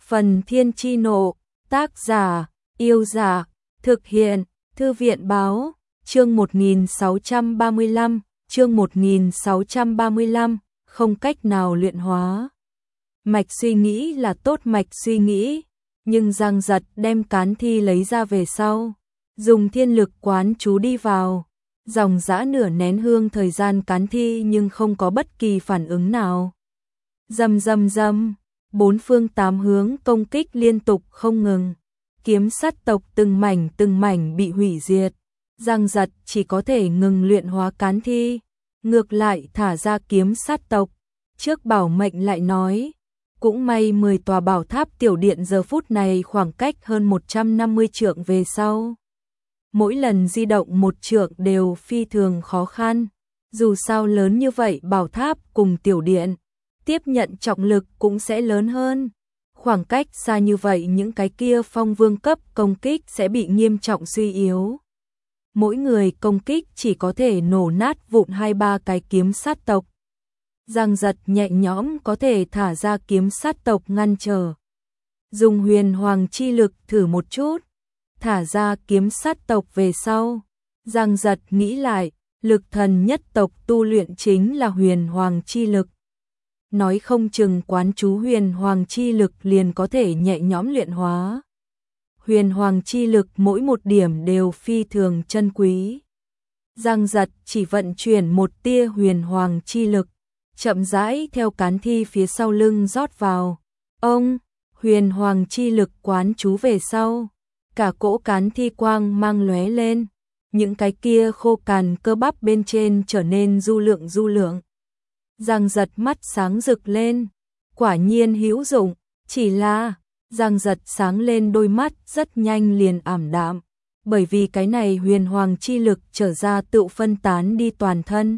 Phần Thiên Chi Nộ, tác giả, Yêu Giả, thực hiện, Thư viện Báo, chương 1635, không cách nào luyện hóa. Mạch suy nghĩ là tốt mạch suy nghĩ, nhưng Giang Giật đem cán thi lấy ra về sau, dùng thiên lực quán chú đi vào, dòng dã nửa nén hương thời gian cán thi nhưng không có bất kỳ phản ứng nào. Rầm rầm rầm, bốn phương tám hướng công kích liên tục không ngừng, kiếm sát tộc từng mảnh bị hủy diệt. Giang Giật chỉ có thể ngừng luyện hóa cán thi, ngược lại thả ra kiếm sát tộc. Trước bảo mệnh lại nói, cũng may 10 tòa bảo tháp tiểu điện giờ phút này khoảng cách hơn 150 trượng về sau. Mỗi lần di động một trượng đều phi thường khó khăn, dù sao lớn như vậy bảo tháp cùng tiểu điện, tiếp nhận trọng lực cũng sẽ lớn hơn. Khoảng cách xa như vậy những cái kia phong vương cấp công kích sẽ bị nghiêm trọng suy yếu. Mỗi người công kích chỉ có thể nổ nát vụn 2-3 cái kiếm sát tộc. Giang Giật nhẹ nhõm có thể thả ra kiếm sát tộc ngăn trở. Dùng huyền hoàng chi lực thử một chút, thả ra kiếm sát tộc về sau. Giang Giật nghĩ lại, lực thần nhất tộc tu luyện chính là huyền hoàng chi lực. Nói không chừng quán chú huyền hoàng chi lực liền có thể nhẹ nhõm luyện hóa. Huyền hoàng chi lực mỗi một điểm đều phi thường chân quý. Giang Giật chỉ vận chuyển một tia huyền hoàng chi lực, chậm rãi theo cán thi phía sau lưng rót vào. Ông, huyền hoàng chi lực quán chú về sau, cả cỗ cán thi quang mang lóe lên, những cái kia khô cằn cơ bắp bên trên trở nên du lượng. Giang Giật mắt sáng rực lên, quả nhiên hữu dụng, chỉ là Giang Giật sáng lên đôi mắt rất nhanh liền ảm đạm, bởi vì cái này huyền hoàng chi lực trở ra tự phân tán đi toàn thân.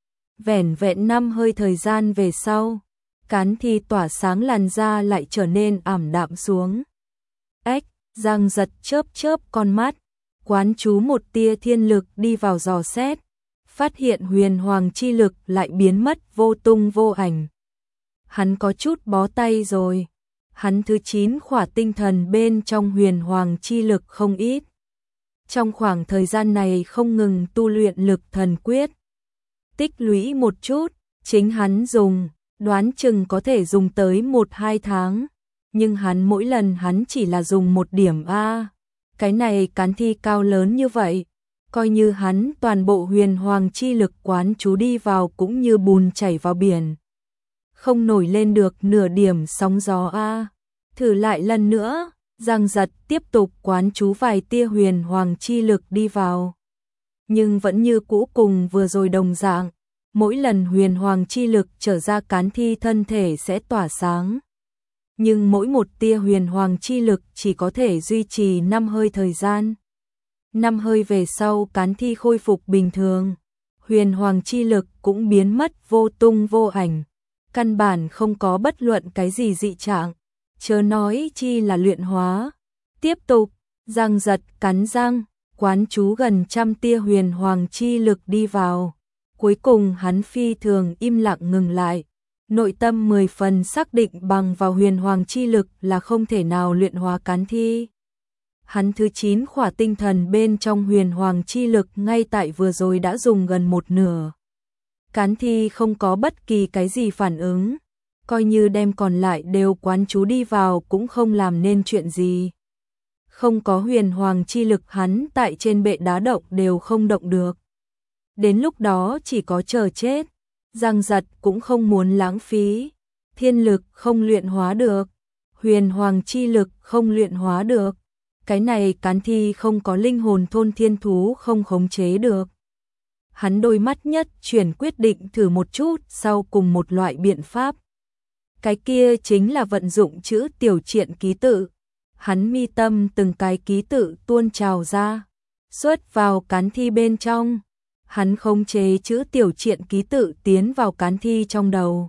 Vẻn vẹn 5 hơi thời gian về sau, cán thi tỏa sáng làn da lại trở nên ảm đạm xuống. Giang Giật chớp con mắt, quán chú một tia thiên lực đi vào dò xét, phát hiện huyền hoàng chi lực lại biến mất vô tung vô ảnh. Hắn có chút bó tay rồi, hắn thứ 9 khỏa tinh thần bên trong huyền hoàng chi lực không ít. Trong khoảng thời gian này không ngừng tu luyện lực thần quyết, tích lũy một chút, chính hắn dùng, đoán chừng có thể dùng tới 1-2 tháng, nhưng mỗi lần hắn chỉ là dùng 1 điểm A. Cái này cán thi cao lớn như vậy, coi như hắn toàn bộ huyền hoàng chi lực quán chú đi vào cũng như bùn chảy vào biển, không nổi lên được nửa điểm sóng gió A. Thử lại lần nữa, Giang Giật tiếp tục quán chú vài tia huyền hoàng chi lực đi vào, nhưng vẫn như cũ cùng vừa rồi đồng dạng, mỗi lần huyền hoàng chi lực trở ra cán thi thân thể sẽ tỏa sáng. Nhưng mỗi một tia huyền hoàng chi lực chỉ có thể duy trì 5 hơi thời gian. 5 hơi về sau cán thi khôi phục bình thường, huyền hoàng chi lực cũng biến mất vô tung vô ảnh, căn bản không có bất luận cái gì dị trạng, chớ nói chi là luyện hóa. Tiếp tục, Giang Giật cắn răng, quán chú gần 100 tia huyền hoàng chi lực đi vào. Cuối cùng hắn phi thường im lặng ngừng lại, nội tâm 10 phần xác định bằng vào huyền hoàng chi lực là không thể nào luyện hóa cán thi. Hắn thứ 9 khỏa tinh thần bên trong huyền hoàng chi lực ngay tại vừa rồi đã dùng gần 1/2. Cán thi không có bất kỳ cái gì phản ứng, coi như đem còn lại đều quán chú đi vào cũng không làm nên chuyện gì. Không có huyền hoàng chi lực hắn tại trên bệ đá động đều không động được. Đến lúc đó chỉ có chờ chết. Giang Giật cũng không muốn lãng phí, thiên lực không luyện hóa được, huyền hoàng chi lực không luyện hóa được, cái này cán thi không có linh hồn thôn thiên thú không khống chế được. Hắn đôi mắt nhất chuyển quyết định thử một chút sau cùng một loại biện pháp. Cái kia chính là vận dụng chữ tiểu triện ký tự. Hắn mi tâm từng cái ký tự tuôn trào ra, xuất vào cán thi bên trong. Hắn khống chế chữ tiểu triện ký tự tiến vào cán thi trong đầu,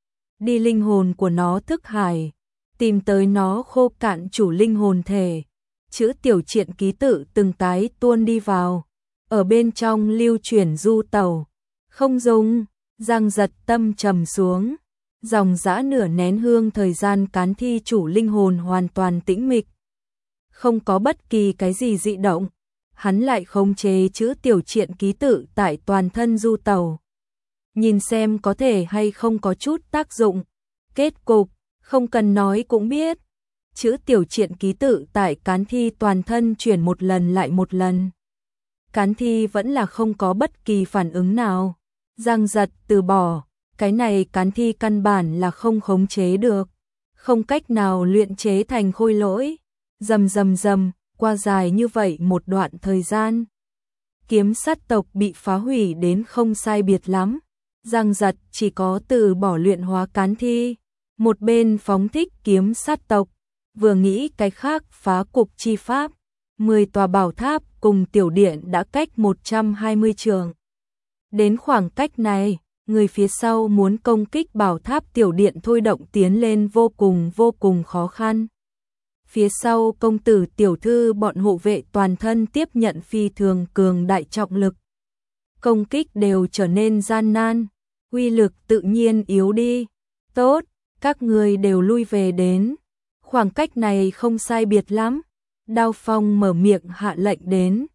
đi linh hồn của nó thức hải, tìm tới nó khô cạn chủ linh hồn thể. Chữ tiểu triện ký tự từng cái tuôn đi vào, ở bên trong lưu chuyển du tẩu. Không dùng, Giang Giật tâm trầm xuống, Dòng dã nửa nén hương thời gian cán thi chủ linh hồn hoàn toàn tĩnh mịch. Không có bất kỳ cái gì dị động, hắn lại khống chế chữ tiểu triện ký tự tại toàn thân du tẩu. Nhìn xem có thể hay không có chút tác dụng. Kết cục, không cần nói cũng biết. Chữ tiểu triện ký tự tại cán thi toàn thân chuyển một lần lại một lần. Cán thi vẫn là không có bất kỳ phản ứng nào. Giang giật từ bỏ, cái này cán thi căn bản là không khống chế được. Không cách nào luyện chế thành khôi lỗi. Rầm rầm rầm, qua dài như vậy một đoạn thời gian. Kiếm sát tộc bị phá hủy đến không sai biệt lắm. Giang giật chỉ có từ bỏ luyện hóa cán thi. Một bên phóng thích kiếm sát tộc, vừa nghĩ cái khác phá cục chi pháp. 10 tòa bảo tháp cùng tiểu điện đã cách 120 trường. Đến khoảng cách này, người phía sau muốn công kích bảo tháp tiểu điện thôi động tiến lên vô cùng khó khăn. Phía sau công tử tiểu thư bọn hộ vệ toàn thân tiếp nhận phi thường cường đại trọng lực. Công kích đều trở nên gian nan, uy lực tự nhiên yếu đi. Tốt, các người đều lui về đến. Khoảng cách này không sai biệt lắm. Đao Phong mở miệng hạ lệnh đến.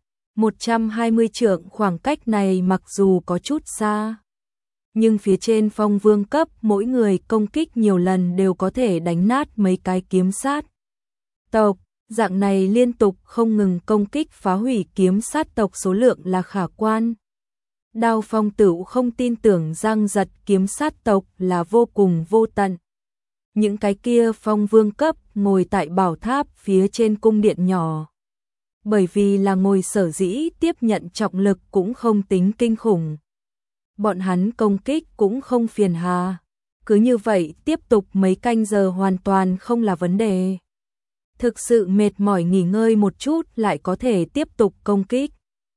120 trượng khoảng cách này mặc dù có chút xa, nhưng phía trên phong vương cấp mỗi người công kích nhiều lần đều có thể đánh nát mấy cái kiếm sát tộc. Dạng này liên tục không ngừng công kích phá hủy kiếm sát tộc số lượng là khả quan. Đao Phong Tửu không tin tưởng Giang Giật kiếm sát tộc là vô cùng vô tận. Những cái kia phong vương cấp ngồi tại bảo tháp phía trên cung điện nhỏ. Bởi vì là ngồi sở dĩ tiếp nhận trọng lực cũng không tính kinh khủng. Bọn hắn công kích cũng không phiền hà. Cứ như vậy tiếp tục mấy canh giờ hoàn toàn không là vấn đề. Thực sự mệt mỏi nghỉ ngơi một chút lại có thể tiếp tục công kích.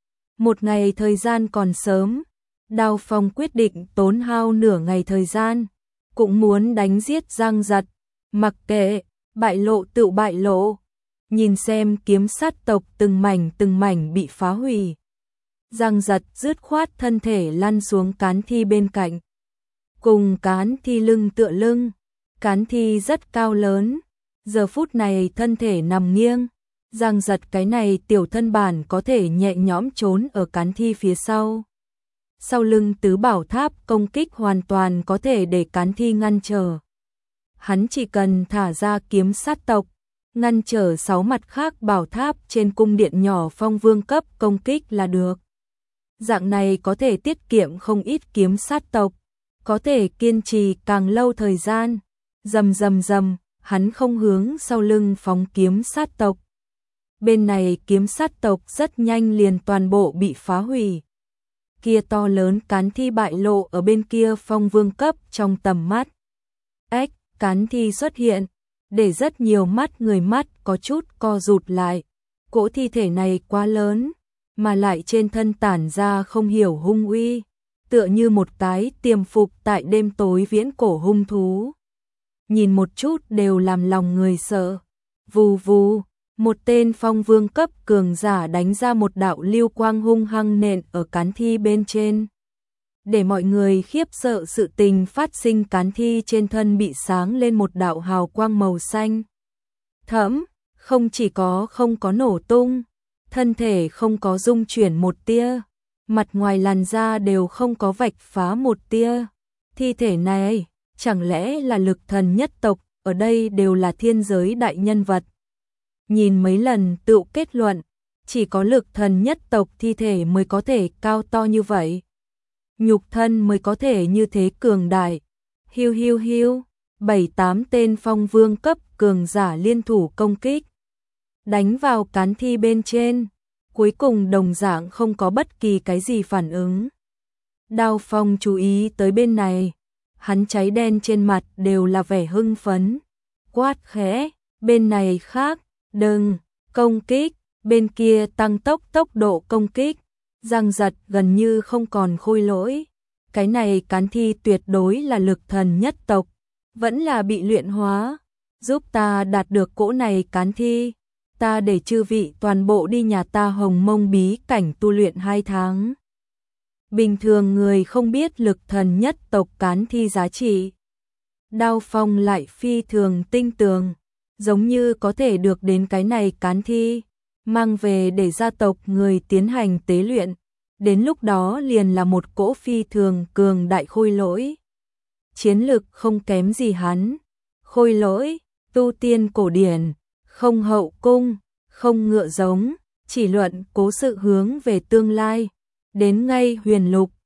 Một ngày thời gian còn sớm, Đao Phong quyết định tốn hao nửa ngày thời gian, cũng muốn đánh giết Giang Giật, mặc kệ, bại lộ tự bại lộ. Nhìn xem kiếm sát tộc từng mảnh bị phá hủy. Giang Giật dứt khoát thân thể lăn xuống cán thi bên cạnh. Cùng cán thi lưng tựa lưng, cán thi rất cao lớn, giờ phút này thân thể nằm nghiêng. Giang Giật cái này tiểu thân bản có thể nhẹ nhõm trốn ở cán thi phía sau. Sau lưng tứ bảo tháp công kích hoàn toàn có thể để cán thi ngăn trở. Hắn chỉ cần thả ra kiếm sát tộc, ngăn trở 6 mặt khác bảo tháp trên cung điện nhỏ phong vương cấp công kích là được. Dạng này có thể tiết kiệm không ít kiếm sát tộc, có thể kiên trì càng lâu thời gian. Rầm rầm rầm, hắn không hướng sau lưng phóng kiếm sát tộc. Bên này kiếm sát tộc rất nhanh liền toàn bộ bị phá hủy. Kia to lớn cán thi bại lộ ở bên kia phong vương cấp trong tầm mắt. Ếch, cán thi xuất hiện, để rất nhiều người mắt có chút co rụt lại. Cỗ thi thể này quá lớn, mà lại trên thân tản ra không hiểu hung uy, tựa như một cái tiềm phục tại đêm tối viễn cổ hung thú. Nhìn một chút đều làm lòng người sợ. Vù vù, một tên phong vương cấp cường giả đánh ra một đạo lưu quang hung hăng nện ở cán thi bên trên. Để mọi người khiếp sợ sự tình phát sinh, cán thi trên thân bị sáng lên một đạo hào quang màu xanh thẫm, không chỉ có không có nổ tung, thân thể không có rung chuyển một tia, mặt ngoài làn da đều không có vạch phá một tia. Thi thể này, chẳng lẽ là lực thần nhất tộc, ở đây đều là thiên giới đại nhân vật. Nhìn mấy lần tự kết luận, chỉ có lực thần nhất tộc thi thể mới có thể cao to như vậy. Nhục thân mới có thể như thế cường đại. Hiu hiu hiu, 7-8 tên phong vương cấp cường giả liên thủ công kích, đánh vào cán thi bên trên, cuối cùng đồng dạng không có bất kỳ cái gì phản ứng. Đao Phong chú ý tới bên này, hắn cháy đen trên mặt đều là vẻ hưng phấn, quát khẽ, bên này khác, đừng công kích, bên kia tăng tốc độ công kích. Giang Giật gần như không còn khôi lỗi, cái này cán thi tuyệt đối là lực thần nhất tộc, vẫn là bị luyện hóa, giúp ta đạt được cỗ này cán thi, ta để chư vị toàn bộ đi nhà ta Hồng Mông bí cảnh tu luyện 2 tháng. Bình thường người không biết lực thần nhất tộc cán thi giá trị. Đao phong lại phi thường tinh tường, giống như có thể được đến cái này cán thi, mang về để gia tộc người tiến hành tế luyện, đến lúc đó liền là một cỗ phi thường cường đại khôi lỗi. Chiến lực không kém gì hắn, khôi lỗi, tu tiên cổ điển, không hậu cung, không ngựa giống, chỉ luận cố sự hướng về tương lai, đến ngay huyền lục,